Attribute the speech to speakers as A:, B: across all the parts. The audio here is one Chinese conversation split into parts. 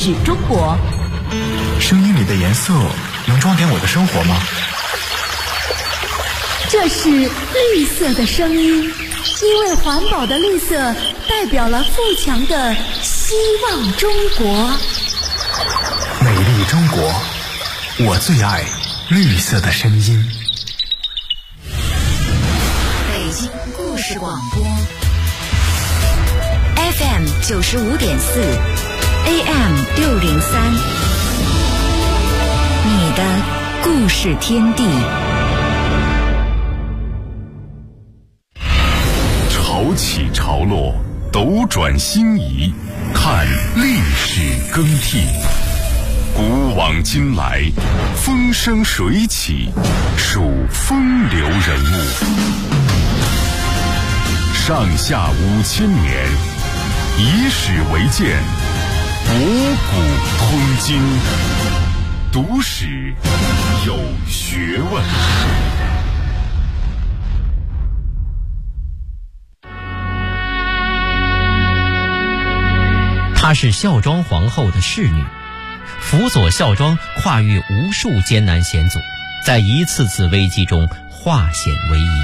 A: 指中国。
B: 声音里的颜色能装点我的生活吗？
A: 这是绿色的声音，因为环保的绿色代表了富强的希望中国。
B: 美丽中国，我最爱绿色的声音。
C: 北京故事广播 FM 95.4 AM 603，你的故事天地。
D: 潮起潮落，斗转星移，看历史更替。古往今来，风生水起，数风流人物。上下5000年，以史为鉴，博古通今，读史有学问。
E: 她是孝庄皇后的侍女，辅佐孝庄跨越无数艰难险阻，在一次次危机中化险为夷。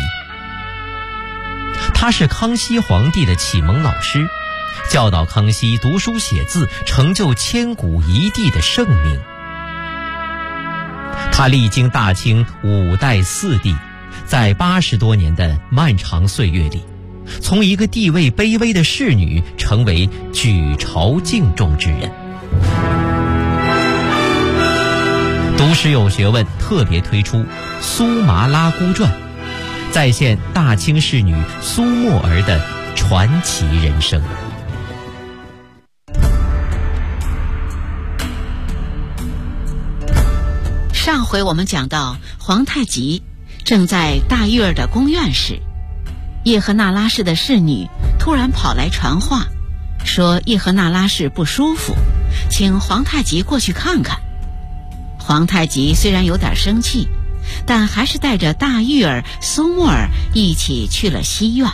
E: 她是康熙皇帝的启蒙老师，教导康熙读书写字，成就千古一帝的盛名。她历经大清5代4帝，在80多年的漫长岁月里，从一个地位卑微的侍女成为举朝敬重之人。读史有学问特别推出《苏麻拉姑传》，再现大清侍女苏沫儿的传奇人生。
F: 上回我们讲到，皇太极正在大玉儿的宫院时，叶赫那拉氏的侍女突然跑来传话，说叶赫那拉氏不舒服，请皇太极过去看看。皇太极虽然有点生气，但还是带着大玉儿、苏沫儿一起去了西院。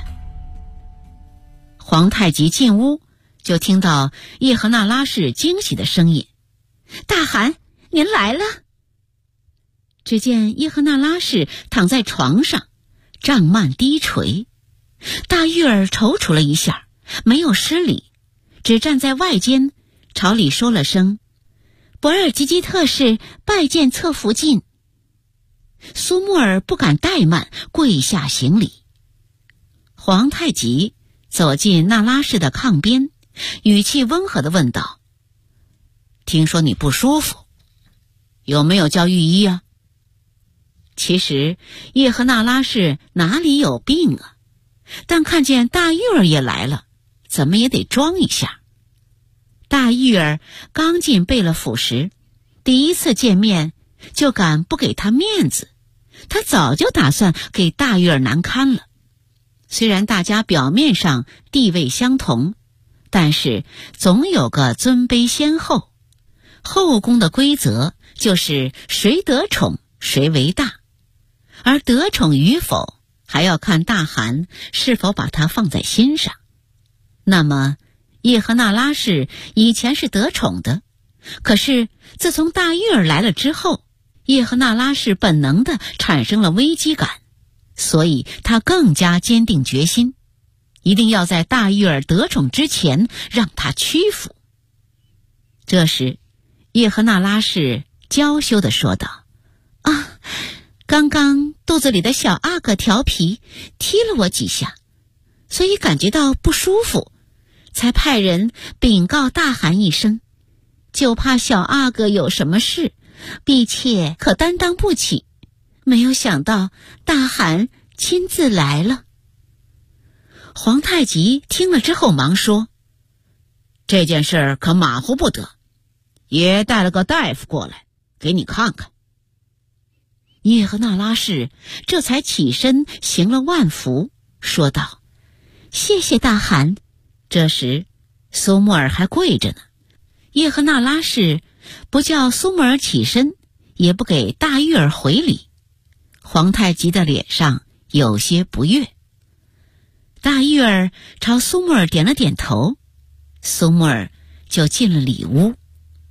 F: 皇太极进屋，就听到叶赫那拉氏惊喜的声音：“大汗，您来了！”只见叶赫那拉氏躺在床上，帐幔低垂。大玉儿踌躇了一下，没有施礼，只站在外间，朝里说了声：“博尔济吉特氏拜见侧福晋。”苏沫儿不敢怠慢，跪下行礼。皇太极走进那拉氏的炕边，语气温和地问道：“听说你不舒服，有没有叫御医啊？”其实叶赫那拉氏哪里有病啊，但看见大玉儿也来了，怎么也得装一下。大玉儿刚进贝勒府时，第一次见面就敢不给他面子，他早就打算给大玉儿难堪了。虽然大家表面上地位相同，但是总有个尊卑先后，后宫的规则就是谁得宠谁为大，而得宠与否还要看大汗是否把它放在心上。那么叶赫那拉氏以前是得宠的，可是自从大玉儿来了之后，叶赫那拉氏本能地产生了危机感，所以他更加坚定决心，一定要在大玉儿得宠之前让他屈服。这时叶赫那拉氏娇羞地说道：“啊，刚刚肚子里的小阿哥调皮，踢了我几下，所以感觉到不舒服，才派人禀告大汗一声，就怕小阿哥有什么事，婢妾可担当不起。没有想到大汗亲自来了。”皇太极听了之后忙说：“这件事可马虎不得，爷带了个大夫过来给你看看。”叶赫那拉氏这才起身行了万福，说道：“谢谢大汗。”这时苏沫儿还跪着呢，叶赫那拉氏不叫苏沫儿起身，也不给大玉儿回礼。皇太极的脸上有些不悦。大玉儿朝苏沫儿点了点头，苏沫儿就进了里屋，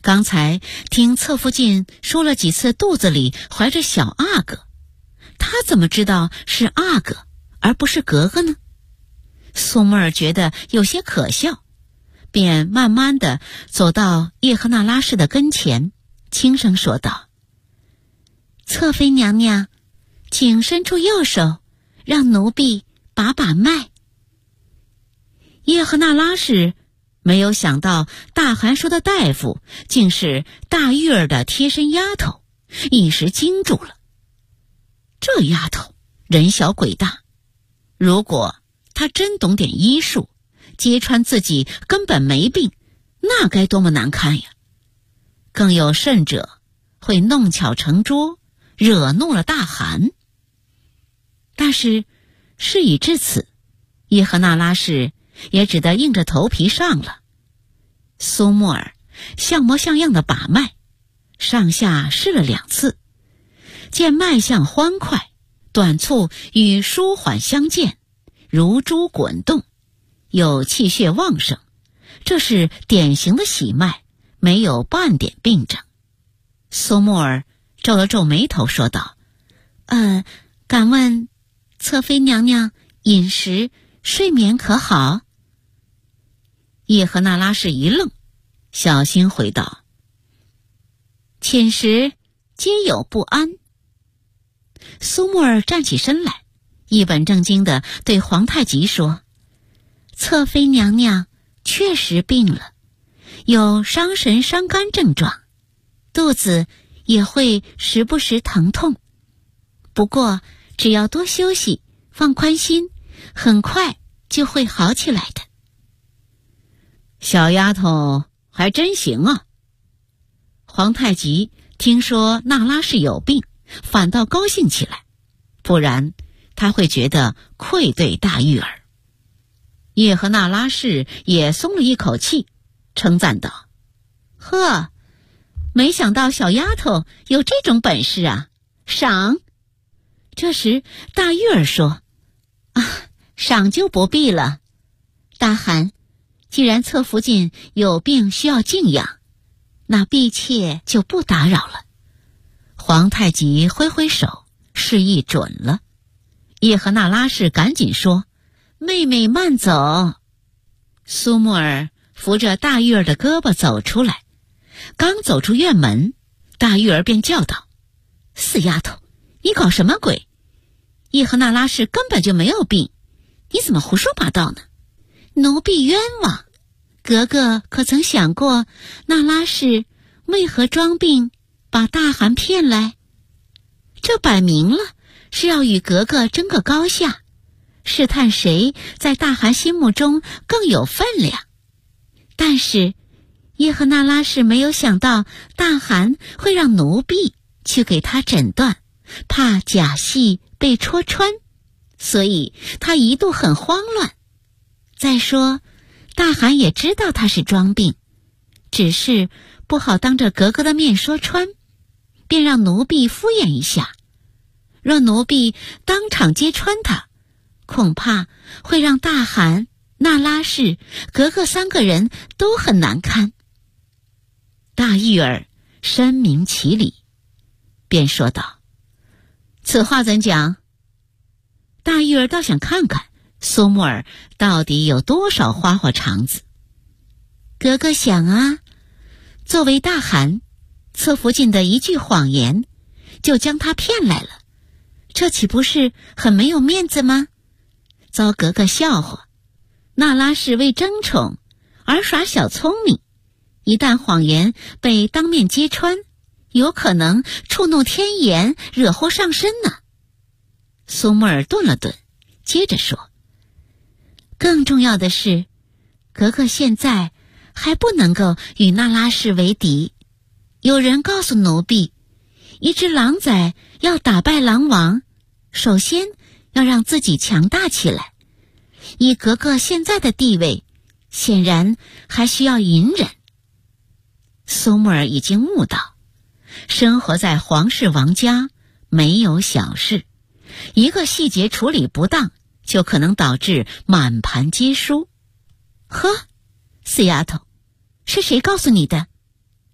F: 刚才听侧福晋说了几次肚子里怀着小阿哥，他怎么知道是阿哥而不是格格呢？苏沫儿觉得有些可笑，便慢慢地走到叶赫那拉氏的跟前，轻声说道：侧妃娘娘，请伸出右手，让奴婢把把脉。叶赫那拉氏没有想到大汗说的大夫竟是大玉儿的贴身丫头，一时惊住了。这丫头人小鬼大，如果她真懂点医术，揭穿自己根本没病，那该多么难堪呀！更有甚者，会弄巧成拙，惹怒了大汗。但是事已至此，叶赫那拉氏也只得硬着头皮上了。苏沫儿像模像样的把脉，上下试了2次，见脉象欢快，短促与舒缓相间，如珠滚动，有气血旺盛，这是典型的喜脉，没有半点病症。苏沫儿皱了皱眉头说道：敢问侧妃娘娘饮食睡眠可好？叶赫那拉氏一愣，小心回道：寝食皆有不安。苏沫儿站起身来，一本正经地对皇太极说：侧妃娘娘确实病了，有伤神伤肝症状，肚子也会时不时疼痛，不过只要多休息，放宽心，很快就会好起来的。小丫头还真行啊。皇太极听说那拉氏有病，反倒高兴起来，不然他会觉得愧对大玉儿。叶赫那拉氏也松了一口气，称赞道：呵，没想到小丫头有这种本事啊，赏。这时大玉儿说：赏就不必了，大汗，既然侧福晋有病需要静养，那婢妾就不打扰了。皇太极挥挥手，示意准了。叶赫那拉氏赶紧说：妹妹慢走。苏沫儿扶着大玉儿的胳膊走出来，刚走出院门，大玉儿便叫道：死丫头，你搞什么鬼？叶赫那拉氏根本就没有病，你怎么胡说八道呢？奴婢冤枉，格格可曾想过那拉氏为何装病把大汗骗来？这摆明了是要与格格争个高下，试探谁在大汗心目中更有分量。但是叶赫那拉氏没有想到大汗会让奴婢去给他诊断，怕假戏被戳穿，所以他一度很慌乱。再说大汗也知道他是装病，只是不好当着格格的面说穿，便让奴婢敷衍一下。若奴婢当场揭穿他，恐怕会让大汗、那拉氏、格格3个人都很难堪。大玉儿深明其理，便说道：此话怎讲？大玉儿倒想看看苏沫儿到底有多少花花肠子。格格想啊，作为大汗，侧福晋的一句谎言就将他骗来了，这岂不是很没有面子吗？遭格格笑话。那拉氏为争宠而耍小聪明，一旦谎言被当面揭穿，有可能触怒天颜，惹祸上身呢。苏沫儿顿了顿，接着说：更重要的是，格格现在还不能够与那拉氏为敌。有人告诉奴婢，一只狼崽要打败狼王，首先要让自己强大起来。以格格现在的地位，显然还需要隐忍。苏沫儿已经悟到，生活在皇室王家没有小事，一个细节处理不当，就可能导致满盘皆输。呵，死丫头，是谁告诉你的？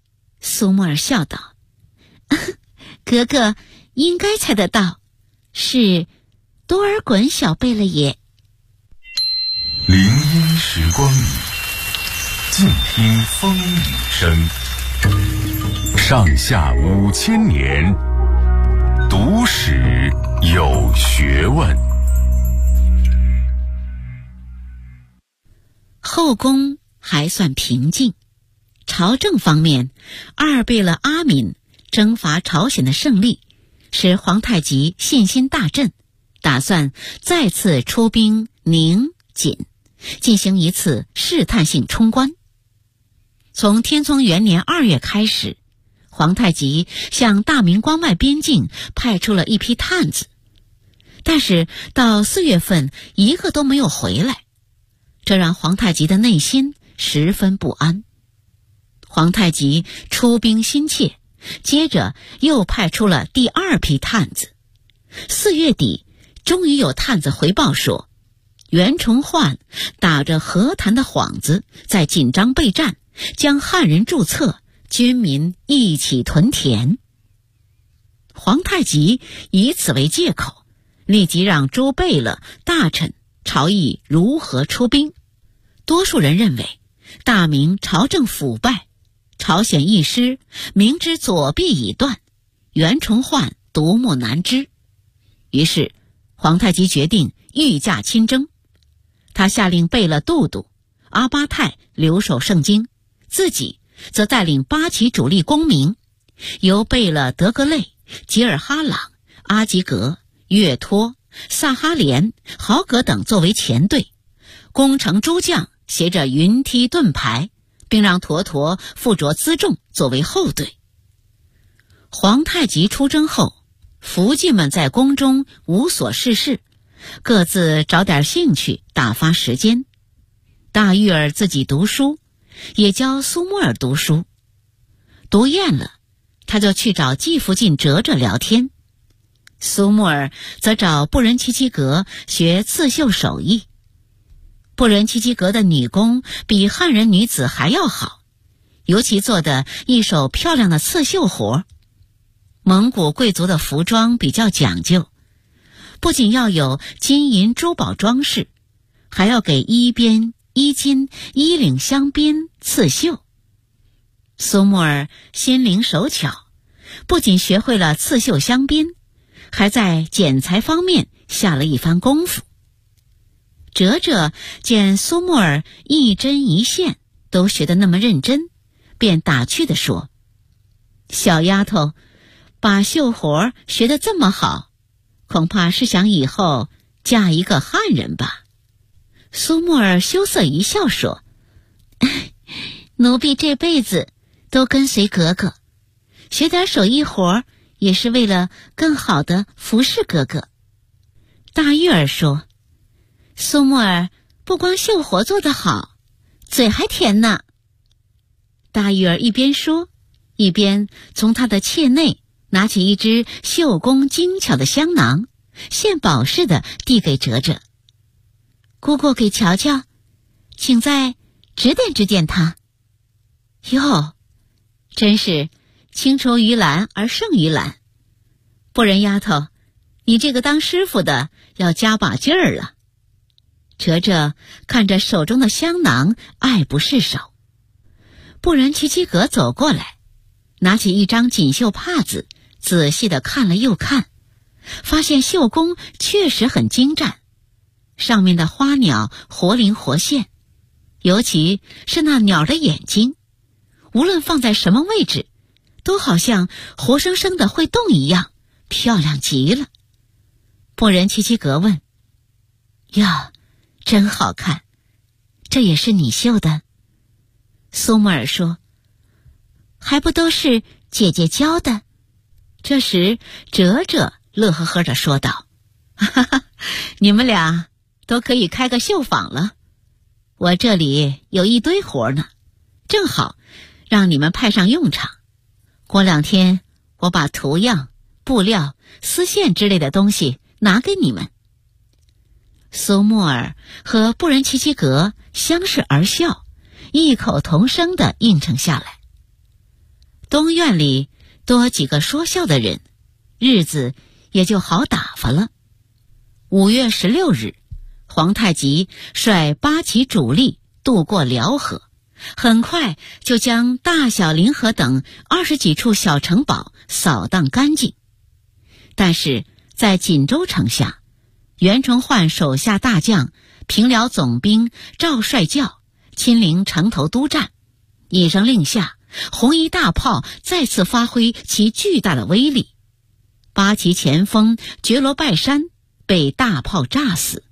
F: 苏沫儿笑道：“格格应该猜得到，是多尔衮小贝了也。”
D: 林荫时光里，静听风雨声。上下5000年，读史有学问。
F: 后宫还算平静，朝政方面，二贝勒阿敏征伐朝鲜的胜利，使皇太极信心大振，打算再次出兵宁、锦，进行一次试探性冲关。从天聪元年2月开始，皇太极向大明关外边境派出了一批探子，但是到4月份一个都没有回来，这让皇太极的内心十分不安。皇太极出兵心切，接着又派出了第2批探子。4月底，终于有探子回报说，袁崇焕打着和谈的幌子，在紧张备战，将汉人注册，军民一起屯田。皇太极以此为借口，立即让诸贝勒、大臣朝议如何出兵。多数人认为，大明朝政腐败，朝鲜一失，明知左臂已断，袁崇焕独木难支。于是皇太极决定御驾亲征，他下令贝勒都督阿巴泰留守盛京，自己则带领8旗主力公民，由贝勒德格类、吉尔哈朗、阿吉格、岳托、萨哈连、豪格等作为前队，攻城诸将携着云梯盾牌，并让坨坨附着辎重作为后队。皇太极出征后，福晋们在宫中无所事事，各自找点兴趣打发时间。大玉儿自己读书，也教苏沫儿读书。读厌了，他就去找季福晋哲哲聊天。苏沫儿则找布仁奇奇格学刺绣手艺。布仁奇奇格的女工比汉人女子还要好，尤其做的一手漂亮的刺绣活。蒙古贵族的服装比较讲究，不仅要有金银珠宝装饰，还要给衣边、衣襟、衣领镶边刺绣。苏沫儿心灵手巧，不仅学会了刺绣镶边，还在剪裁方面下了一番功夫。哲哲见苏沫儿一针一线都学得那么认真，便打趣地说：“小丫头，把绣活学得这么好，恐怕是想以后嫁一个汉人吧？”苏沫儿羞涩一笑说：“奴婢这辈子都跟随格格，学点手艺活也是为了更好的服侍格格。”大玉儿说：“苏沫儿不光绣活做得好，嘴还甜呢。”大玉儿一边说，一边从她的妾内拿起一只绣工精巧的香囊，献宝似的递给哲哲：“姑姑给瞧瞧，请再指点指点她。”哟，真是青出于蓝而胜于蓝。不然丫头，你这个当师傅的要加把劲儿了。哲哲看着手中的香囊，爱不释手。布仁奇奇格走过来，拿起一张锦绣帕子，仔细地看了又看，发现绣工确实很精湛，上面的花鸟活灵活现，尤其是那鸟的眼睛，无论放在什么位置，都好像活生生的会动一样，漂亮极了。布仁奇奇格问：“呀，真好看，这也是你绣的？”苏沫儿说：“还不都是姐姐教的。”这时哲哲乐呵呵地说道：“哈哈，你们俩都可以开个绣坊了，我这里有一堆活呢，正好让你们派上用场。过2天我把图样、布料、丝线之类的东西拿给你们。”苏沫儿和布仁奇奇格相视而笑，异口同声地应承下来。 东院里多几个说笑的人，日子也就好打发了。5月16日，皇太极率8旗主力渡过辽河，很快就将大小临河等20几处小城堡扫荡干净。但是在锦州城下，袁崇焕手下大将平辽总兵赵帅教亲临城头督战，一声令下，红衣大炮再次发挥其巨大的威力。8旗前锋觉罗拜山被大炮炸死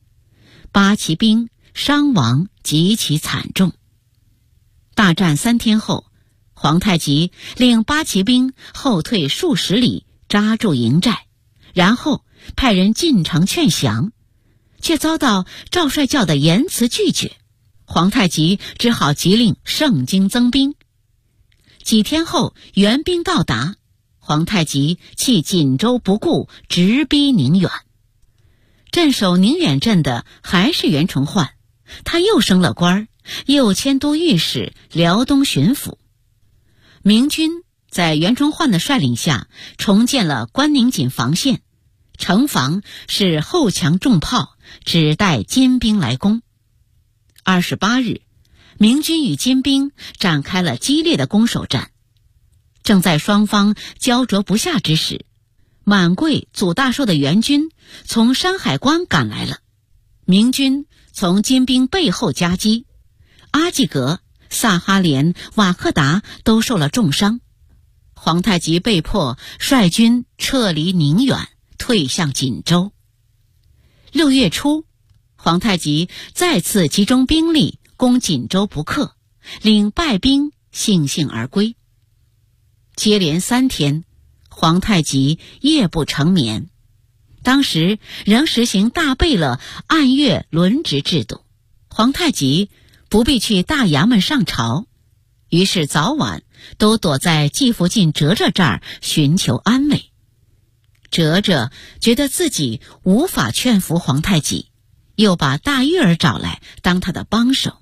F: ，8旗兵伤亡极其惨重。大战3天后，皇太极令8旗兵后退数十里，扎住营寨，然后派人进城劝降，却遭到赵帅教的严词拒绝。皇太极只好急令盛京增兵。几天后，援兵到达，皇太极弃锦州不顾，直逼宁远。镇守宁远镇的还是袁崇焕，他又升了官，又迁都御史、辽东巡抚。明军在袁崇焕的率领下重建了关宁锦防线，城防是后墙重炮，只待金兵来攻。28日，明军与金兵展开了激烈的攻守战。正在双方焦灼不下之时，满桂祖大寿的援军从山海关赶来了。明军从金兵背后夹击，阿济格、萨哈连、瓦克达都受了重伤。皇太极被迫率军撤离宁远，退向锦州。6月初，皇太极再次集中兵力攻锦州不克，领败兵悻悻而归。接连3天，皇太极夜不成眠。当时仍实行大贝勒按月轮值制度，皇太极不必去大衙门上朝，于是早晚都躲在季福晋哲哲这儿寻求安慰。哲哲觉得自己无法劝服皇太极，又把大玉儿找来当他的帮手。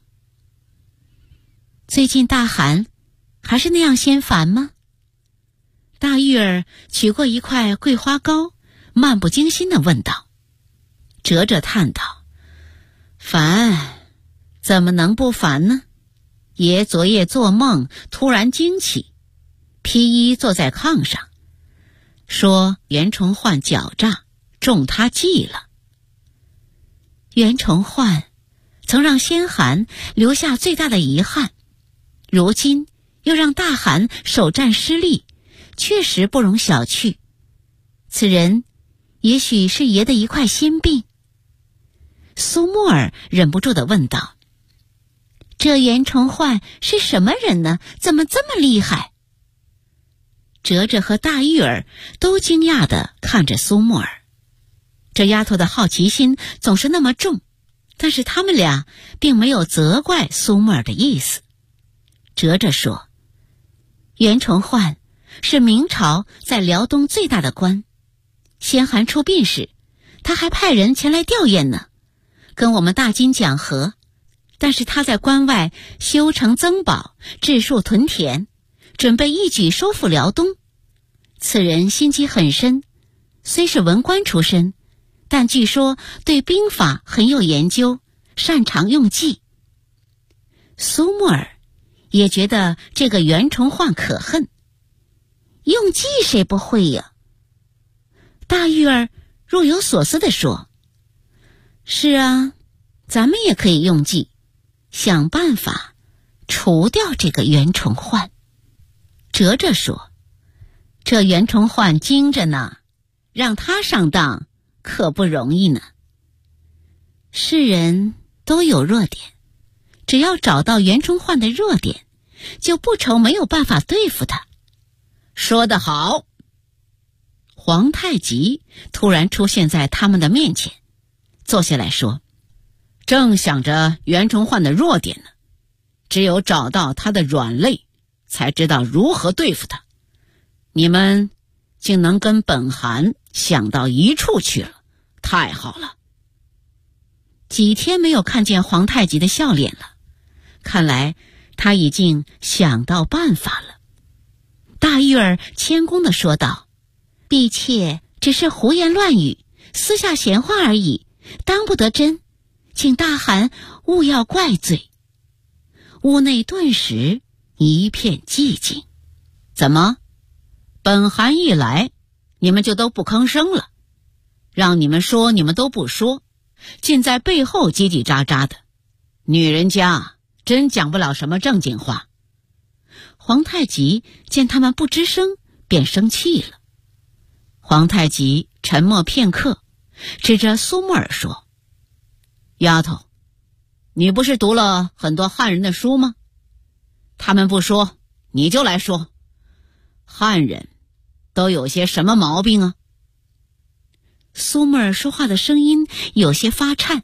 F: 最近大寒还是那样心烦吗？大玉儿取过一块桂花糕，漫不经心地问道。哲哲叹道：烦，怎么能不烦呢？爷昨夜做梦突然惊起，披衣坐在炕上，说袁崇焕狡诈，中他计了。袁崇焕曾让先寒留下最大的遗憾，如今又让大汗首战失利，确实不容小觑。此人也许是爷的一块心病。苏沫儿忍不住地问道：这袁崇焕是什么人呢？怎么这么厉害？哲哲和大玉儿都惊讶地看着苏沫儿，这丫头的好奇心总是那么重，但是他们俩并没有责怪苏沫儿的意思。哲哲说：袁崇焕是明朝在辽东最大的官，先寒出殡时，他还派人前来吊唁呢，跟我们大金讲和，但是他在关外修城增堡，治树屯田，准备一举收复辽东。此人心机很深，虽是文官出身，但据说对兵法很有研究，擅长用计。苏沫儿也觉得这个袁崇焕可恨，用计谁不会呀？大玉儿若有所思地说：是啊，咱们也可以用计，想办法除掉这个袁崇焕。哲哲说：这袁崇焕精着呢，让他上当可不容易呢。世人都有弱点，只要找到袁崇焕的弱点，就不愁没有办法对付他。说得好。皇太极突然出现在他们的面前，坐下来说：正想着袁崇焕的弱点呢，只有找到他的软肋，才知道如何对付他。你们竟能跟本汗想到一处去了，太好了。几天没有看见皇太极的笑脸了，看来他已经想到办法了。大玉儿谦恭地说道：“婢妾只是胡言乱语，私下闲话而已，当不得真，请大汗勿要怪罪。”屋内顿时一片寂静。怎么，本汗一来，你们就都不吭声了？让你们说，你们都不说，尽在背后叽叽喳喳的，女人家真讲不了什么正经话。皇太极见他们不吱声，便生气了。皇太极沉默片刻，指着苏木尔说：“丫头，你不是读了很多汉人的书吗？他们不说，你就来说，汉人都有些什么毛病啊？”苏木尔说话的声音有些发颤：“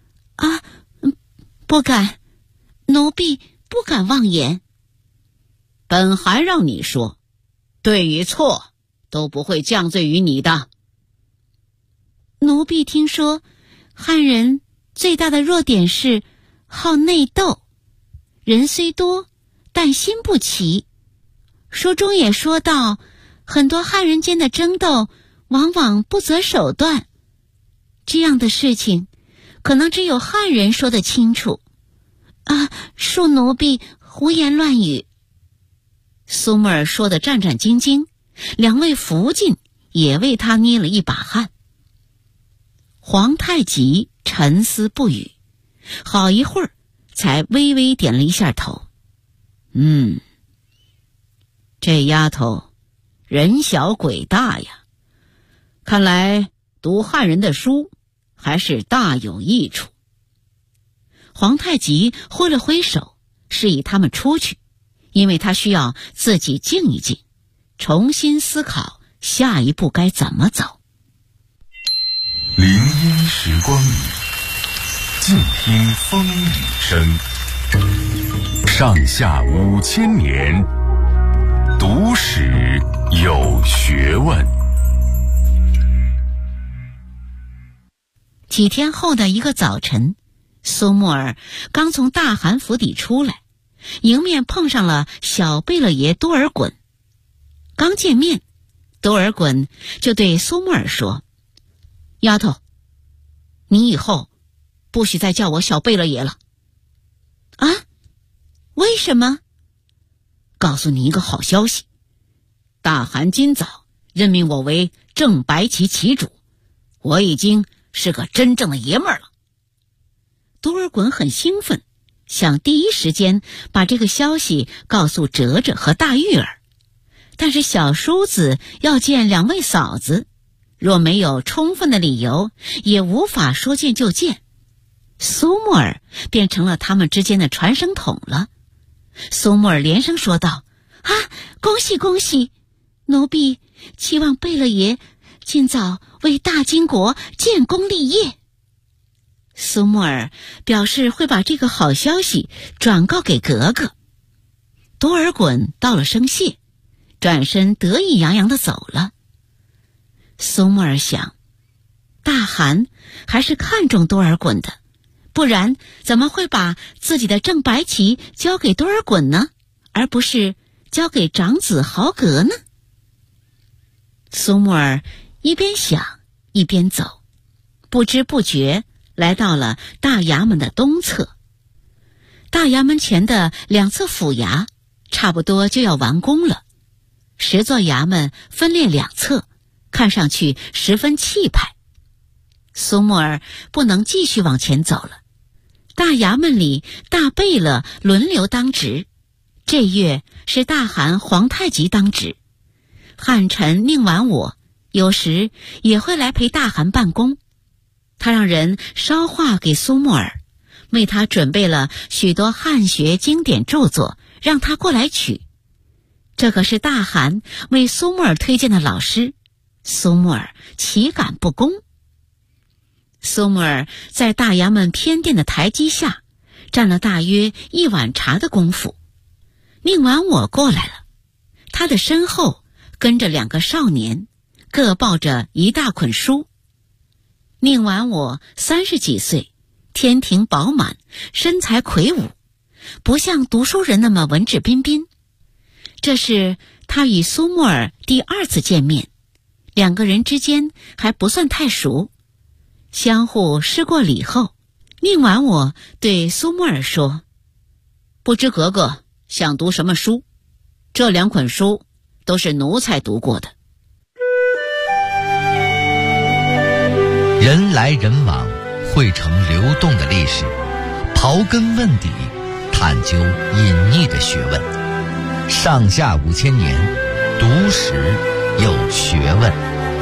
F: 不敢，奴婢不敢妄言。”本汗让你说，对与错都不会降罪于你的。奴婢听说，汉人最大的弱点是好内斗，人虽多，但心不齐。书中也说到，很多汉人间的争斗往往不择手段，这样的事情可能只有汉人说得清楚。恕奴婢胡言乱语。苏木尔说得战战兢兢，两位福晋也为他捏了一把汗。皇太极沉思不语，好一会儿才微微点了一下头。这丫头人小鬼大呀，看来读汉人的书还是大有益处。皇太极挥了挥手，示意他们出去，因为他需要自己静一静，重新思考下一步该怎么走。
D: 林荫时光里，静听风雨声。上下5000年，读史有学问。
F: 几天后的一个早晨，苏木尔刚从大汗府邸出来，迎面碰上了小贝勒爷多尔衮。刚见面，多尔衮就对苏木尔说：“丫头，你以后不许再叫我小贝勒爷了。”为什么？告诉你一个好消息，大汗今早任命我为正白旗旗主，我已经是个真正的爷们儿了。多尔衮很兴奋，想第一时间把这个消息告诉哲哲和大玉儿，但是小叔子要见两位嫂子，若没有充分的理由，也无法说见就见。苏木尔变成了他们之间的传声筒了。苏木尔连声说道：“恭喜恭喜！奴婢期望贝勒爷尽早为大金国建功立业。”苏木尔表示会把这个好消息转告给格格。多尔衮道了声谢，转身得意洋洋地走了。苏木尔想，大汗还是看重多尔衮的，不然怎么会把自己的正白旗交给多尔衮呢，而不是交给长子豪格呢？苏木尔一边想一边走，不知不觉来到了大衙门的东侧。大衙门前的2侧府衙差不多就要完工了，10座衙门分列2侧，看上去十分气派。苏木尔不能继续往前走了。大衙门里大贝勒轮流当值，这月是大汗皇太极当值，汉臣宁完我有时也会来陪大汗办公。他让人捎话给苏木尔，为他准备了许多汉学经典著作，让他过来取。这可是大汗为苏木尔推荐的老师，苏木尔岂敢不恭？苏木尔在大衙门偏殿的台基下站了大约1碗茶的功夫，宁完我过来了，他的身后跟着2个少年，各抱着一大捆书。宁完我30几岁，天庭饱满，身材魁梧，不像读书人那么文质彬彬。这是他与苏沫儿第2次见面，两个人之间还不算太熟。相互施过礼后，宁婉我对苏沫儿说：“不知格格想读什么书？这2捆书都是奴才读过的。”
G: 人来人往，汇成流动的历史，刨根问底，探究隐匿的学问。上下5000年，读史有学问。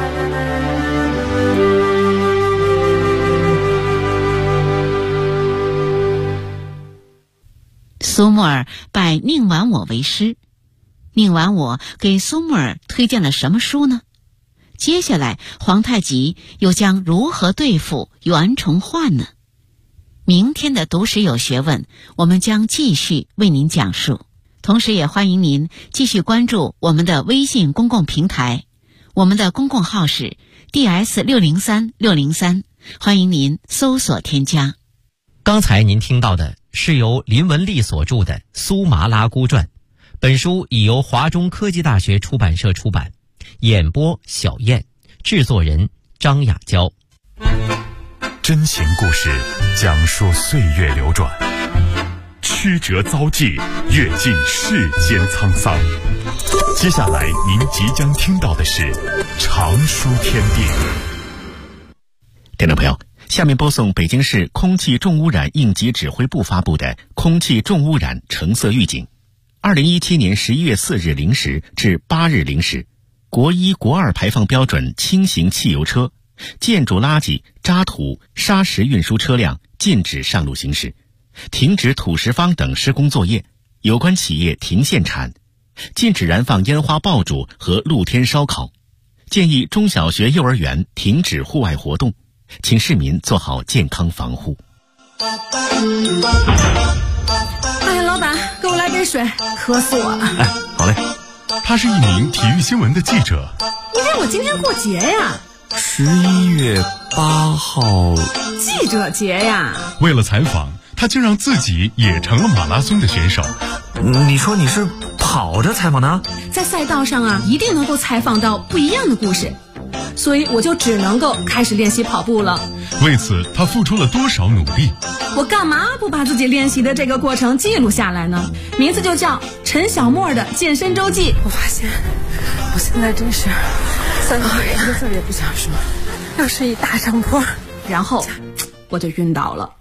F: 苏沫儿拜宁婉我为师，宁婉我给苏沫儿推荐了什么书呢？接下来皇太极又将如何对付袁崇焕呢？明天的读史有学问，我们将继续为您讲述。同时也欢迎您继续关注我们的微信公共平台，我们的公共号是 DS603603，欢迎您搜索添加。
E: 刚才您听到的是由林文丽所著的《苏麻拉姑传》，本书已由华中科技大学出版社出版，演播小燕，制作人张雅娇。
D: 真情故事讲述岁月流转，曲折遭际，阅尽世间沧桑。接下来您即将听到的是常书天地。
H: 听众朋友，下面播送北京市空气重污染应急指挥部发布的空气重污染橙色预警。2017年11月4日0时至8日0时，国1、国2排放标准轻型汽油车、建筑垃圾、渣土、砂石运输车辆禁止上路行驶，停止土石方等施工作业，有关企业停限产，禁止燃放烟花爆竹和露天烧烤，建议中小学、幼儿园停止户外活动，请市民做好健康防护。
I: 哎呀，老板，给我来杯水，渴死我了。
D: 哎，好嘞。他是一名体育新闻的记者。
I: 因为我今天过节呀。
B: 11月8号，
I: 记者节呀。
D: 为了采访，他竟让自己也成了马拉松的选手。
B: 你说你是跑着采访的？
I: 在赛道上啊，一定能够采访到不一样的故事，所以我就只能够开始练习跑步了。
D: 为此，他付出了多少努力？
I: 我干嘛不把自己练习的这个过程记录下来呢？名字就叫陈小沫的健身周记。我发现我现在真是3个一个字也不想说，要是一大上坡，然后我就晕倒了。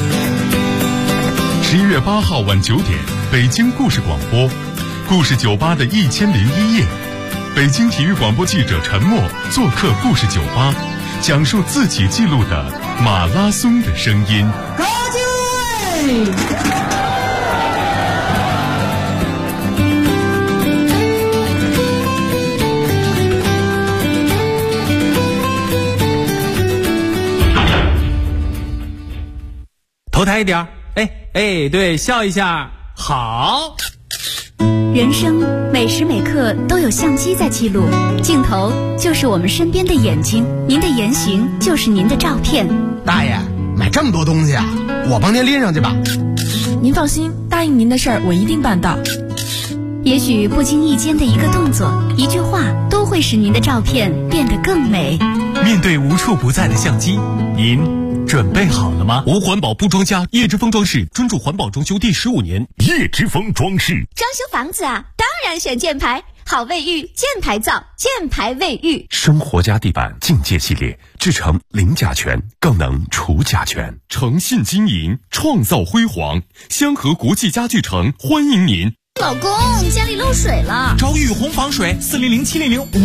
D: 11月8号晚9点，北京故事广播，故事酒吧的1001夜，北京体育广播记者陈默做客故事酒吧，讲述自己记录的马拉松的声音。
I: 高级位。
J: 头抬一点，哎，对，笑一下，好。
A: 人生每时每刻都有相机在记录，镜头就是我们身边的眼睛，您的言行就是您的照片。
K: 大爷，买这么多东西啊，我帮您拎上去吧。
L: 您放心，答应您的事儿我一定办到。
A: 也许不经意间的一个动作、一句话，都会使您的照片变得更美。
M: 面对无处不在的相机，您准备好了吗？
N: 无环保不装家，叶之峰装饰专注环保装修第15年。叶之峰装饰
A: 装修房子啊，当然选箭牌，好卫浴，箭牌造，箭牌卫浴。
N: 生活家地板境界系列，制成零甲醛，更能除甲醛。诚信经营，创造辉煌。香河国际家具城欢迎您。
A: 老公，家里漏水了，
M: 找雨虹防水，400-700